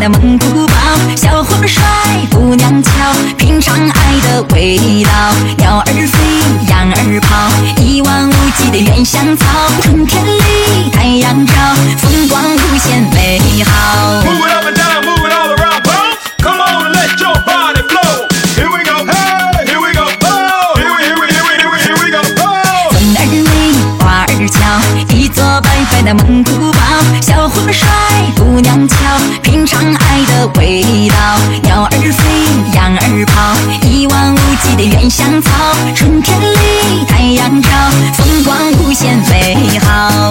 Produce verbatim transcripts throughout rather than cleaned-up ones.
的蒙古包，小伙帅，姑娘俏，品尝爱的味道。鸟儿飞，羊儿跑，一望无际的原香草。春天里，太阳照，风光无限美好。 Move it up and down, move it all around, bounce. Come on and let your body flow. Here we go, hey, here we go, oh, here we, here we, here we, here we, here we go, oh. 风儿美，花儿俏，一座白白的蒙古包。小伙帅，姑娘俏，品尝爱的味道。鸟儿飞，羊儿跑，一望无际的原香草。春天里，太阳照，风光无限美好。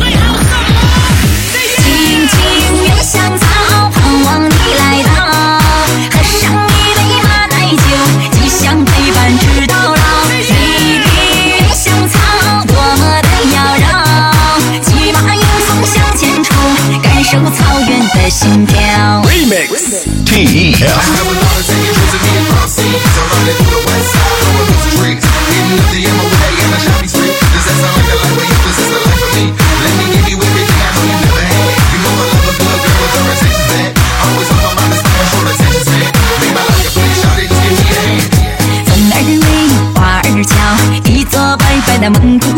青青原香草，盼望你来到，喝上一杯马奶酒，吉祥陪伴直到老。美丽原香草，多么的妖娆，骑马迎风向前冲，感受草原的心跳。 Remix T E F 风儿美，花儿俏，一座白白的蒙古